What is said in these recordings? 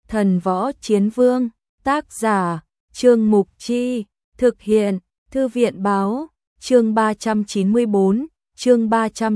Thần Võ Chiến Vương, tác giả, Trương Mục Chi, thực hiện, Thư viện Báo, chương 394, chương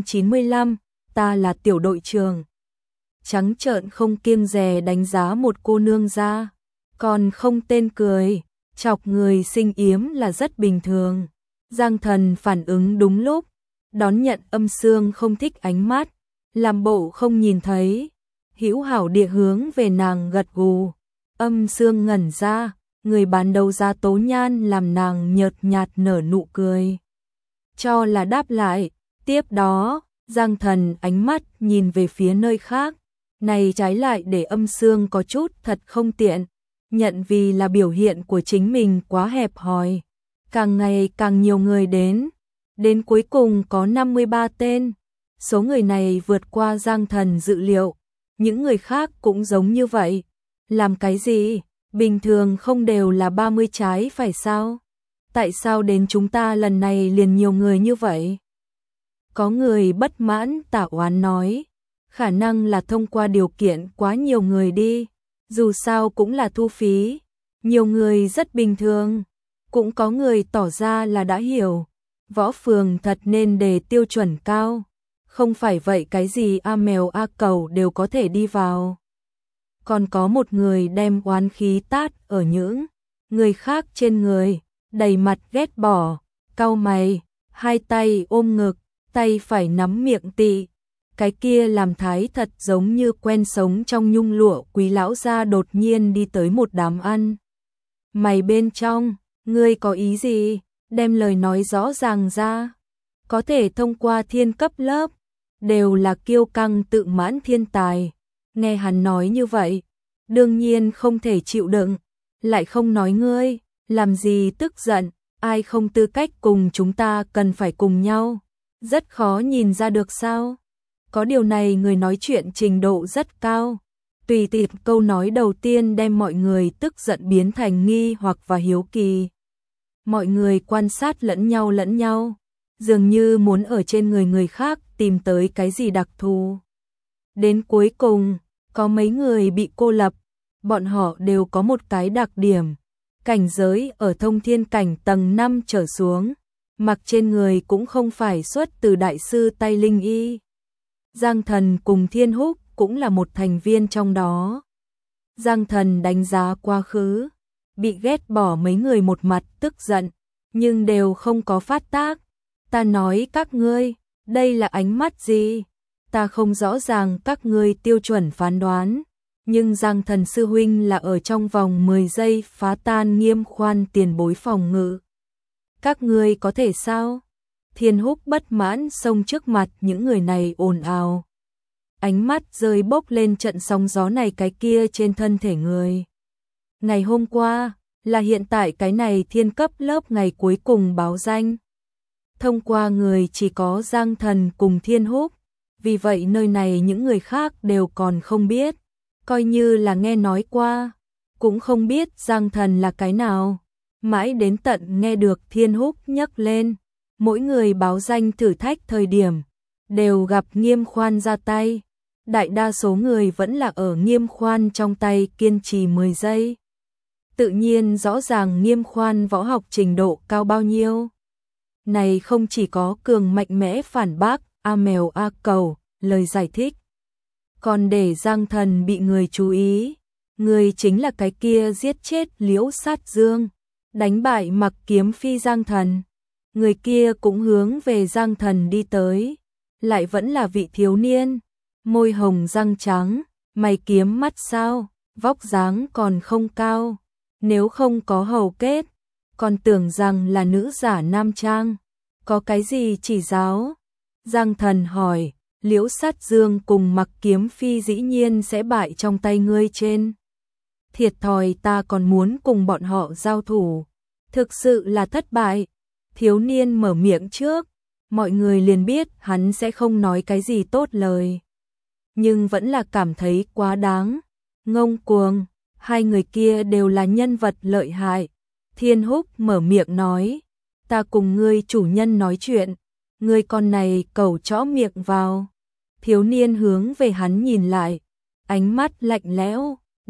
395, ta là tiểu đội trưởng. Trắng trợn không kiêng dè đánh giá một cô nương ra, còn không tên cười, chọc người sinh yếm là rất bình thường. Giang Thần phản ứng đúng lúc, đón nhận Âm Sương không thích ánh mắt, làm bộ không nhìn thấy, hữu hảo địa hướng về nàng gật gù. Âm Sương ngẩn ra, người bán đầu ra tố nhan làm nàng nhợt nhạt nở nụ cười. Cho là đáp lại, tiếp đó, Giang Thần ánh mắt nhìn về phía nơi khác, này trái lại để Âm Sương có chút thật không tiện, nhận vì là biểu hiện của chính mình quá hẹp hòi. Càng ngày càng nhiều người đến cuối cùng có 53 tên. Số người này vượt qua Giang Thần dự liệu, những người khác cũng giống như vậy. Làm cái gì? Bình thường không đều là 30 trái phải sao? Tại sao đến chúng ta lần này liền nhiều người như vậy? Có người bất mãn tả oán nói, khả năng là thông qua điều kiện quá nhiều người đi, dù sao cũng là thu phí, nhiều người rất bình thường. Cũng có người tỏ ra là đã hiểu, võ phường thật nên đề tiêu chuẩn cao, không phải vậy cái gì a mèo a cẩu đều có thể đi vào. Còn có một người đem oán khí tát ở những người khác trên người, đầy mặt ghét bỏ, cau mày, hai tay ôm ngực, tay phải nắm miệng tị. Cái kia làm thái thật giống như quen sống trong nhung lụa quý lão gia đột nhiên đi tới một đám ăn. Mày bên trong, ngươi có ý gì? Đem lời nói rõ ràng ra. Có thể thông qua thiên cấp lớp, đều là kiêu căng tự mãn thiên tài. Nghe hắn nói như vậy, đương nhiên không thể chịu đựng, lại không nói ngươi, làm gì tức giận, ai không tư cách cùng chúng ta cần phải cùng nhau. Rất khó nhìn ra được sao? Có điều này người nói chuyện trình độ rất cao. Tùy tiện câu nói đầu tiên đem mọi người tức giận biến thành nghi hoặc và hiếu kỳ. Mọi người quan sát lẫn nhau, dường như muốn ở trên người khác tìm tới cái gì đặc thù. Đến cuối cùng, có mấy người bị cô lập, bọn họ đều có một cái đặc điểm, cảnh giới ở thông thiên cảnh tầng 5 trở xuống, mặc trên người cũng không phải xuất từ đại sư tay linh y. Giang Thần cùng Thiên Húc cũng là một thành viên trong đó. Giang Thần đánh giá quá khứ, bị ghét bỏ mấy người một mặt tức giận, nhưng đều không có phát tác. Ta nói các ngươi, đây là ánh mắt gì? Ta không rõ ràng các ngươi tiêu chuẩn phán đoán, nhưng Giang Thần sư huynh là ở trong vòng 10 giây phá tan Nghiêm Khoan tiền bối phòng ngự. Các ngươi có thể sao? Thiên Húc bất mãn xông trước mặt những người này ồn ào. Ánh mắt rơi bốc lên trận sóng gió này cái kia trên thân thể người. Ngày hôm qua, là hiện tại cái này thiên cấp lớp ngày cuối cùng báo danh. Thông qua người chỉ có Giang Thần cùng Thiên Húc, vì vậy nơi này những người khác đều còn không biết, coi như là nghe nói qua, cũng không biết Giang Thần là cái nào. Mãi đến tận nghe được Thiên Húc nhắc lên, mỗi người báo danh thử thách thời điểm, đều gặp Nghiêm Khoan ra tay. Đại đa số người vẫn là ở Nghiêm Khoan trong tay kiên trì 10 giây. Tự nhiên rõ ràng Nghiêm Khoan võ học trình độ cao bao nhiêu. Này không chỉ có cường mạnh mẽ phản bác, a mèo a cẩu, lời giải thích. Còn để Giang Thần bị người chú ý, người chính là cái kia giết chết Liễu Sát Dương, đánh bại Mặc Kiếm Phi Giang Thần. Người kia cũng hướng về Giang Thần đi tới, lại vẫn là vị thiếu niên, môi hồng răng trắng, mày kiếm mắt sao, vóc dáng còn không cao, nếu không có hầu kết, còn tưởng rằng là nữ giả nam trang, có cái gì chỉ giáo? Giang Thần hỏi, Liễu Sát Dương cùng Mặc Kiếm Phi dĩ nhiên sẽ bại trong tay ngươi trên. Thiệt thòi ta còn muốn cùng bọn họ giao thủ, thực sự là thất bại. Thiếu niên mở miệng trước, mọi người liền biết hắn sẽ không nói cái gì tốt lời. Nhưng vẫn là cảm thấy quá đáng, ngông cuồng, hai người kia đều là nhân vật lợi hại. Thiên Húc mở miệng nói, ta cùng ngươi chủ nhân nói chuyện, ngươi con này cẩu chõ miệng vào. Thiếu niên hướng về hắn nhìn lại, ánh mắt lạnh lẽo,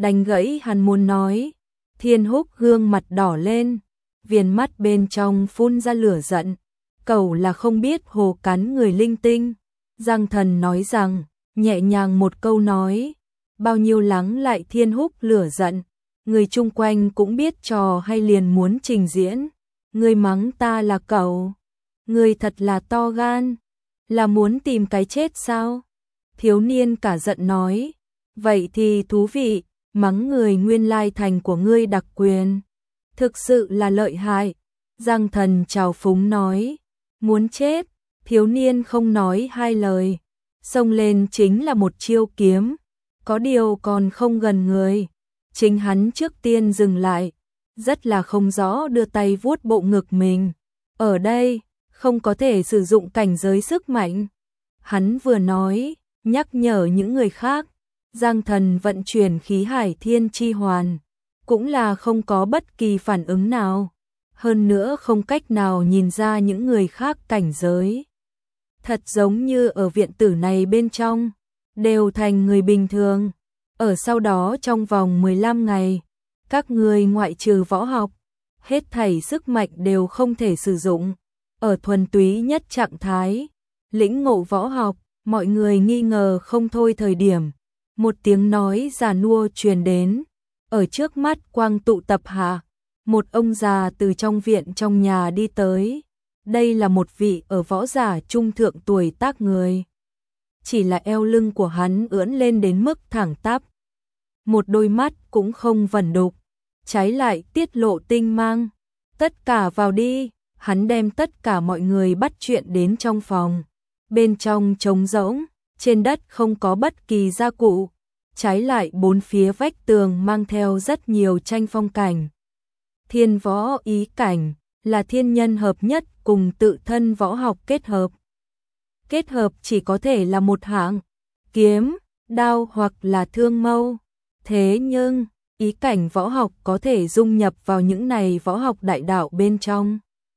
đánh gãy hắn muốn nói. Thiên Húc gương mặt đỏ lên, viền mắt bên trong phun ra lửa giận. Cậu là không biết hồ cắn người linh tinh. Giang Thần nói rằng, nhẹ nhàng một câu nói, bao nhiêu lắng lại Thiên Húc lửa giận. Người chung quanh cũng biết trò hay liền muốn trình diễn. Người mắng ta là cậu. Người thật là to gan. Là muốn tìm cái chết sao? Thiếu niên cả giận nói. Vậy thì thú vị, mắng người nguyên lai thành của ngươi đặc quyền. Thực sự là lợi hại. Giang Thần trào phúng nói. Muốn chết, thiếu niên không nói hai lời. Xông lên chính là một chiêu kiếm. Có điều còn không gần người. Chính hắn trước tiên dừng lại. Rất là không rõ đưa tay vuốt bộ ngực mình. Ở đây, không có thể sử dụng cảnh giới sức mạnh. Hắn vừa nói, nhắc nhở những người khác. Giang Thần vận chuyển khí hải thiên chi hoàn. Cũng là không có bất kỳ phản ứng nào. Hơn nữa không cách nào nhìn ra những người khác cảnh giới. Thật giống như ở viện tử này bên trong, đều thành người bình thường. Ở sau đó trong vòng 15 ngày, các người ngoại trừ võ học, hết thảy sức mạnh đều không thể sử dụng. Ở thuần túy nhất trạng thái, lĩnh ngộ võ học, mọi người nghi ngờ không thôi thời điểm. Một tiếng nói già nua truyền đến, ở trước mắt quang tụ tập hạ. Một ông già từ trong viện trong nhà đi tới. Đây là một vị ở võ giả trung thượng tuổi tác người. Chỉ là eo lưng của hắn ưỡn lên đến mức thẳng tắp. Một đôi mắt cũng không vẩn đục, trái lại tiết lộ tinh mang. Tất cả vào đi, hắn đem tất cả mọi người bắt chuyện đến trong phòng. Bên trong trống rỗng, trên đất không có bất kỳ gia cụ. Trái lại bốn phía vách tường mang theo rất nhiều tranh phong cảnh. Thiên võ ý cảnh là thiên nhân hợp nhất cùng tự thân võ học kết hợp. Kết hợp chỉ có thể là một hạng, kiếm, đao hoặc là thương mâu. Thế nhưng, ý cảnh võ học có thể dung nhập vào những này võ học đại đạo bên trong.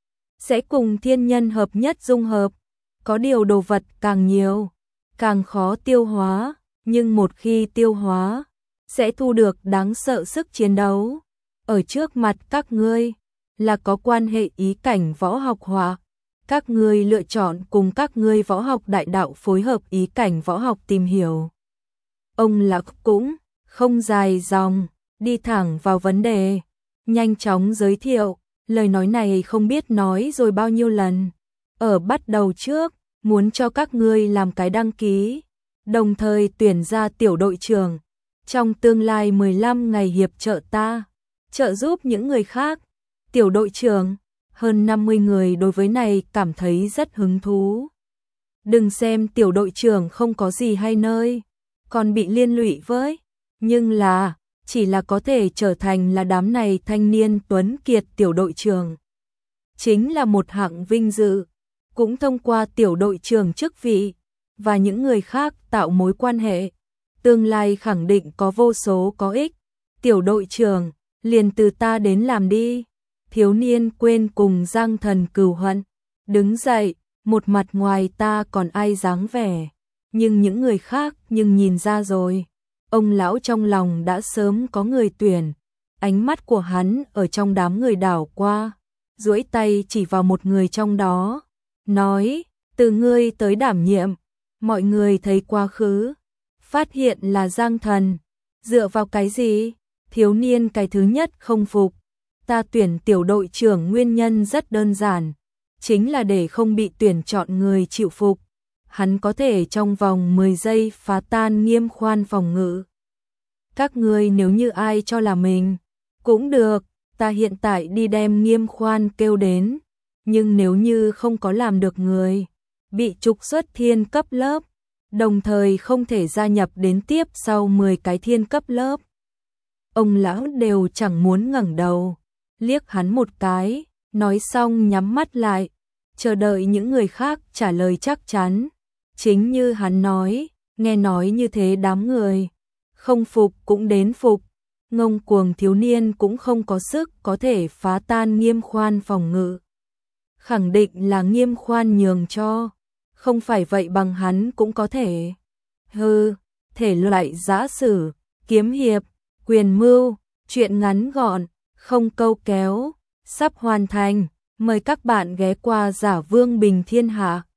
Sẽ cùng thiên nhân hợp nhất dung hợp. Có điều đồ vật càng nhiều, càng khó tiêu hóa. Nhưng một khi tiêu hóa, sẽ thu được đáng sợ sức chiến đấu. Ở trước mặt các ngươi, là có quan hệ ý cảnh võ học hòa. Các ngươi lựa chọn cùng các ngươi võ học đại đạo phối hợp ý cảnh võ học tìm hiểu. Ông Lạc cũng không dài dòng, đi thẳng vào vấn đề, nhanh chóng giới thiệu. Lời nói này không biết nói rồi bao nhiêu lần. Ở bắt đầu trước, muốn cho các ngươi làm cái đăng ký, đồng thời tuyển ra tiểu đội trưởng. Trong tương lai 15 ngày hiệp trợ ta, trợ giúp những người khác. Tiểu đội trưởng, hơn 50 người đối với này cảm thấy rất hứng thú. Đừng xem tiểu đội trưởng không có gì hay nơi, còn bị liên lụy với. Nhưng là, chỉ là có thể trở thành là đám này thanh niên tuấn kiệt tiểu đội trưởng. Chính là một hạng vinh dự, cũng thông qua tiểu đội trưởng chức vị, và những người khác tạo mối quan hệ. Tương lai khẳng định có vô số có ích. Tiểu đội trưởng, liền từ ta đến làm đi. Thiếu niên quên cùng Giang Thần cừu hận, đứng dậy, một mặt ngoài ta còn ai dáng vẻ. Nhưng những người khác nhưng nhìn ra rồi. Ông lão trong lòng đã sớm có người tuyển. Ánh mắt của hắn ở trong đám người đảo qua, duỗi tay chỉ vào một người trong đó, nói, từ ngươi tới đảm nhiệm. Mọi người thấy quá khứ, phát hiện là Giang Thần. Dựa vào cái gì? Thiếu niên cái thứ nhất không phục. Ta tuyển tiểu đội trưởng nguyên nhân rất đơn giản, chính là để không bị tuyển chọn người chịu phục. Hắn có thể trong vòng 10 giây phá tan Nghiêm Khoan phòng ngự. Các ngươi nếu như ai cho là mình, cũng được, ta hiện tại đi đem Nghiêm Khoan kêu đến. Nhưng nếu như không có làm được người, bị trục xuất thiên cấp lớp, đồng thời không thể gia nhập đến tiếp sau 10 cái thiên cấp lớp. Ông lão đều chẳng muốn ngẩng đầu, liếc hắn một cái, nói xong nhắm mắt lại, chờ đợi những người khác trả lời chắc chắn. Chính như hắn nói, nghe nói như thế đám người, không phục cũng đến phục. Ngông cuồng thiếu niên cũng không có sức có thể phá tan Nghiêm Khoan phòng ngự. Khẳng định là Nghiêm Khoan nhường cho, không phải vậy bằng hắn cũng có thể. Hừ, thể loại giã sử, kiếm hiệp, Quyền mưu, chuyện ngắn gọn, không câu kéo, sắp hoàn thành. Mời các bạn ghé qua Giả Vương Bình Thiên Hạ.